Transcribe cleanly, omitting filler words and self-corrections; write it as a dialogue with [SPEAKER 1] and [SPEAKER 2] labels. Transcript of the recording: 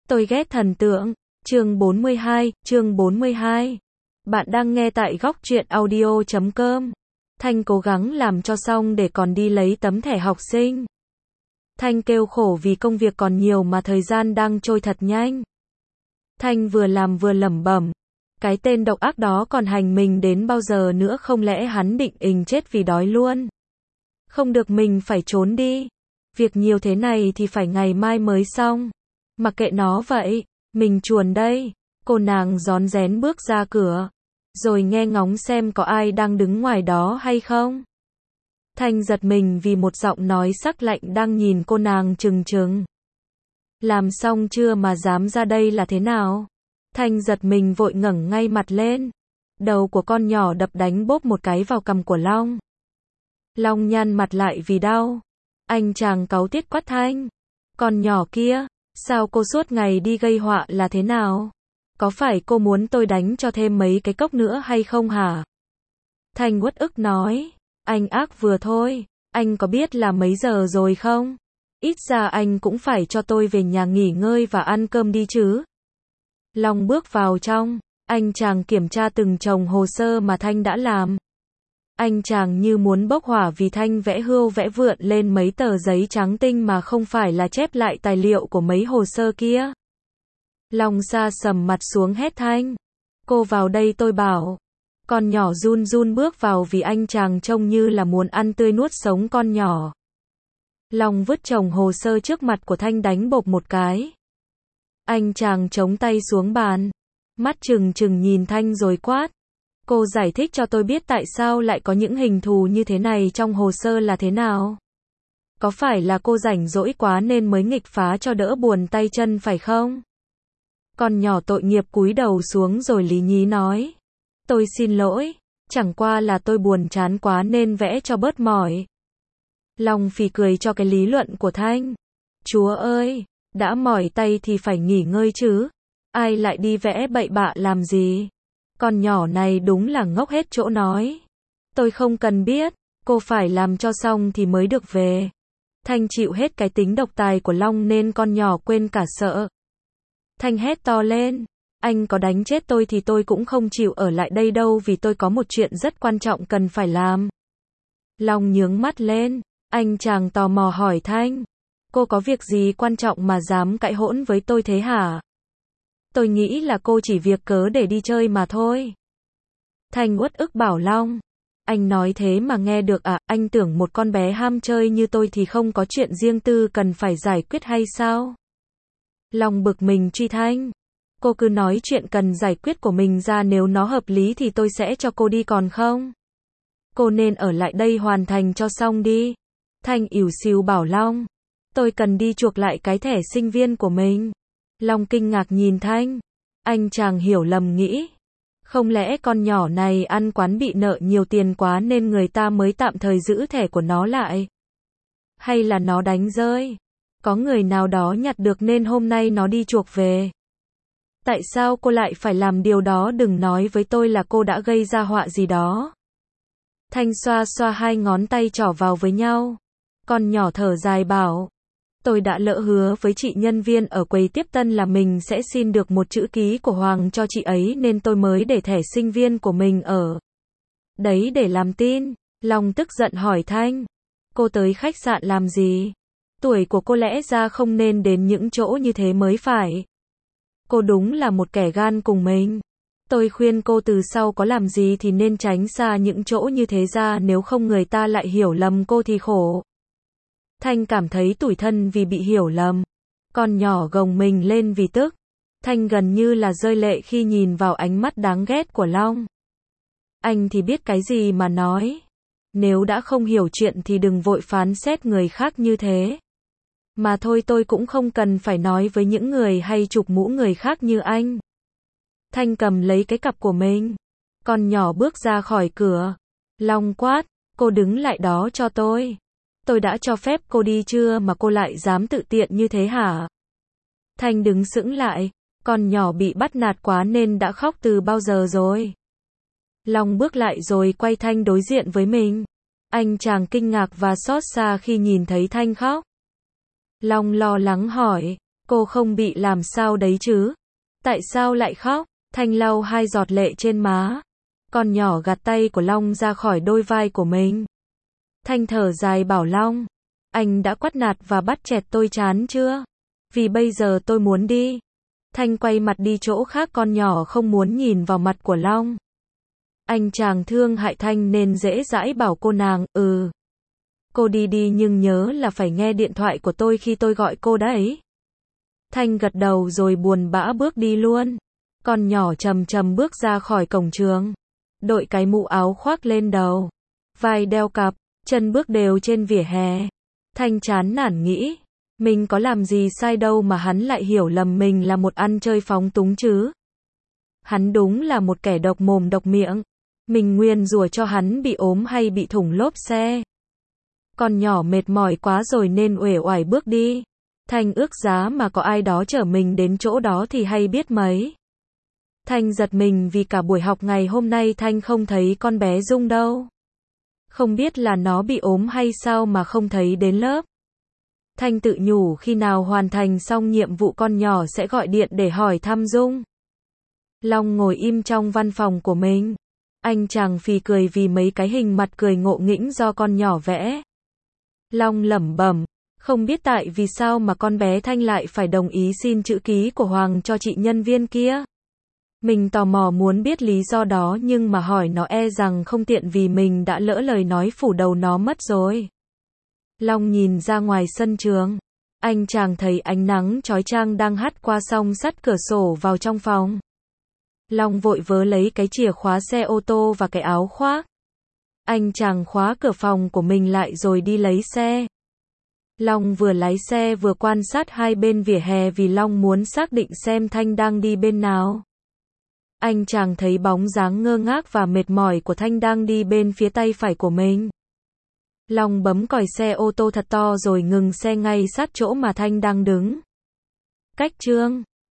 [SPEAKER 1] Tôi ghét thần tượng. Chương 42. Bạn đang nghe tại góc truyện audio.com. Thanh cố gắng làm cho xong để còn đi lấy tấm thẻ học sinh. Thanh kêu khổ vì công việc còn nhiều mà thời gian đang trôi thật nhanh. Thanh vừa làm vừa lẩm bẩm. Cái tên độc ác đó còn hành mình đến bao giờ nữa, không lẽ hắn định chết vì đói luôn. Không được, mình phải trốn đi. Việc nhiều thế này thì phải ngày mai mới xong. Mặc kệ nó vậy, mình chuồn đây. Cô nàng rón rén bước ra cửa, rồi nghe ngóng xem có ai đang đứng ngoài đó hay không. Thanh giật mình vì một giọng nói sắc lạnh đang nhìn cô nàng trừng trừng. Làm xong chưa mà dám ra đây là thế nào? Thanh giật mình vội ngẩng ngay mặt lên. Đầu của con nhỏ đập đánh bốp một cái vào cằm của Long. Long nhăn mặt lại vì đau. Anh chàng cáu tiết quát Thanh. Con nhỏ kia, sao cô suốt ngày đi gây họa là thế nào? Có phải cô muốn tôi đánh cho thêm mấy cái cốc nữa hay không hả? Thanh uất ức nói. Anh ác vừa thôi. Anh có biết là mấy giờ rồi không? Ít ra anh cũng phải cho tôi về nhà nghỉ ngơi và ăn cơm đi chứ. Long bước vào trong. Anh chàng kiểm tra từng chồng hồ sơ mà Thanh đã làm. Anh chàng như muốn bốc hỏa vì Thanh vẽ hươu vẽ vượn lên mấy tờ giấy trắng tinh mà không phải là chép lại tài liệu của mấy hồ sơ kia. Long sa sầm mặt xuống hét Thanh. Cô vào đây tôi bảo. Con nhỏ run run bước vào vì anh chàng trông như là muốn ăn tươi nuốt sống con nhỏ. Long vứt chồng hồ sơ trước mặt của Thanh đánh bộp một cái. Anh chàng chống tay xuống bàn. Mắt trừng trừng nhìn Thanh rồi quát. Cô giải thích cho tôi biết tại sao lại có những hình thù như thế này trong hồ sơ là thế nào? Có phải là cô rảnh rỗi quá nên mới nghịch phá cho đỡ buồn tay chân phải không? Con nhỏ tội nghiệp cúi đầu xuống rồi lý nhí nói. Tôi xin lỗi, chẳng qua là tôi buồn chán quá nên vẽ cho bớt mỏi. Long phì cười cho cái lý luận của Thanh. Chúa ơi, đã mỏi tay thì phải nghỉ ngơi chứ. Ai lại đi vẽ bậy bạ làm gì? Con nhỏ này đúng là ngốc hết chỗ nói. Tôi không cần biết, cô phải làm cho xong thì mới được về. Thanh chịu hết cái tính độc tài của Long nên con nhỏ quên cả sợ. Thanh hét to lên. Anh có đánh chết tôi thì tôi cũng không chịu ở lại đây đâu vì tôi có một chuyện rất quan trọng cần phải làm. Long nhướng mắt lên. Anh chàng tò mò hỏi Thanh. Cô có việc gì quan trọng mà dám cãi hỗn với tôi thế hả? Tôi nghĩ là cô chỉ việc cớ để đi chơi mà thôi. Thanh uất ức bảo Long. Anh nói thế mà nghe được à? Anh tưởng một con bé ham chơi như tôi thì không có chuyện riêng tư cần phải giải quyết hay sao? Long bực mình truy Thanh. Cô cứ nói chuyện cần giải quyết của mình ra, nếu nó hợp lý thì tôi sẽ cho cô đi còn không? Cô nên ở lại đây hoàn thành cho xong đi. Thanh ỉu xìu bảo Long. Tôi cần đi chuộc lại cái thẻ sinh viên của mình. Long kinh ngạc nhìn Thanh. Anh chàng hiểu lầm nghĩ. Không lẽ con nhỏ này ăn quán bị nợ nhiều tiền quá nên người ta mới tạm thời giữ thẻ của nó lại? Hay là nó đánh rơi? Có người nào đó nhặt được nên hôm nay nó đi chuộc về? Tại sao cô lại phải làm điều đó? Đừng nói với tôi là cô đã gây ra họa gì đó. Thanh xoa xoa hai ngón tay trỏ vào với nhau. Con nhỏ thở dài bảo. Tôi đã lỡ hứa với chị nhân viên ở quầy tiếp tân là mình sẽ xin được một chữ ký của Hoàng cho chị ấy nên tôi mới để thẻ sinh viên của mình ở đấy để làm tin. Long tức giận hỏi Thanh. Cô tới khách sạn làm gì? Tuổi của cô lẽ ra không nên đến những chỗ như thế mới phải. Cô đúng là một kẻ gan cùng mình. Tôi khuyên cô từ sau có làm gì thì nên tránh xa những chỗ như thế ra, nếu không người ta lại hiểu lầm cô thì khổ. Thanh cảm thấy tủi thân vì bị hiểu lầm. Con nhỏ gồng mình lên vì tức. Thanh gần như là rơi lệ khi nhìn vào ánh mắt đáng ghét của Long. Anh thì biết cái gì mà nói. Nếu đã không hiểu chuyện thì đừng vội phán xét người khác như thế. Mà thôi, tôi cũng không cần phải nói với những người hay chụp mũ người khác như anh. Thanh cầm lấy cái cặp của mình. Con nhỏ bước ra khỏi cửa. Long quát. Cô đứng lại đó cho tôi. Tôi đã cho phép cô đi chưa mà cô lại dám tự tiện như thế hả? Thanh đứng sững lại. Con nhỏ bị bắt nạt quá nên đã khóc từ bao giờ rồi. Long bước lại rồi quay Thanh đối diện với mình. Anh chàng kinh ngạc và xót xa khi nhìn thấy Thanh khóc. Long lo lắng hỏi. Cô không bị làm sao đấy chứ? Tại sao lại khóc? Thanh lau 2 giọt lệ trên má. Con nhỏ gạt tay của Long ra khỏi đôi vai của mình. Thanh thở dài bảo Long, anh đã quát nạt và bắt chẹt tôi chán chưa? Vì bây giờ tôi muốn đi. Thanh quay mặt đi chỗ khác, con nhỏ không muốn nhìn vào mặt của Long. Anh chàng thương hại Thanh nên dễ dãi bảo cô nàng, cô đi đi nhưng nhớ là phải nghe điện thoại của tôi khi tôi gọi cô đấy. Thanh gật đầu rồi buồn bã bước đi luôn. Con nhỏ chầm chầm bước ra khỏi cổng trường. Đội cái mũ áo khoác lên đầu. Vai đeo cặp, chân bước đều trên vỉa hè. Thanh chán nản nghĩ, mình có làm gì sai đâu mà hắn lại hiểu lầm mình là một ăn chơi phóng túng chứ. Hắn đúng là một kẻ độc mồm độc miệng. Mình nguyền rủa cho hắn bị ốm hay bị thủng lốp xe. Con nhỏ mệt mỏi quá rồi nên uể oải bước đi. Thanh ước giá mà có ai đó chở mình đến chỗ đó thì hay biết mấy. Thanh giật mình vì cả buổi học ngày hôm nay Thanh không thấy con bé Dung đâu. Không biết là nó bị ốm hay sao mà không thấy đến lớp. Thanh tự nhủ khi nào hoàn thành xong nhiệm vụ con nhỏ sẽ gọi điện để hỏi thăm Dung. Long ngồi im trong văn phòng của mình. Anh chàng phì cười vì mấy cái hình mặt cười ngộ nghĩnh do con nhỏ vẽ. Long lẩm bẩm, không biết tại vì sao mà con bé Thanh lại phải đồng ý xin chữ ký của Hoàng cho chị nhân viên kia. Mình tò mò muốn biết lý do đó nhưng mà hỏi nó e rằng không tiện vì mình đã lỡ lời nói phủ đầu nó mất rồi. Long nhìn ra ngoài sân trường. Anh chàng thấy ánh nắng chói chang đang hắt qua song sắt cửa sổ vào trong phòng. Long vội vớ lấy cái chìa khóa xe ô tô và cái áo khoác. Anh chàng khóa cửa phòng của mình lại rồi đi lấy xe. Long vừa lái xe vừa quan sát hai bên vỉa hè vì Long muốn xác định xem Thanh đang đi bên nào. Anh chàng thấy bóng dáng ngơ ngác và mệt mỏi của Thanh đang đi bên phía tay phải của mình. Long bấm còi xe ô tô thật to rồi ngừng xe ngay sát chỗ mà Thanh đang đứng. Cách chương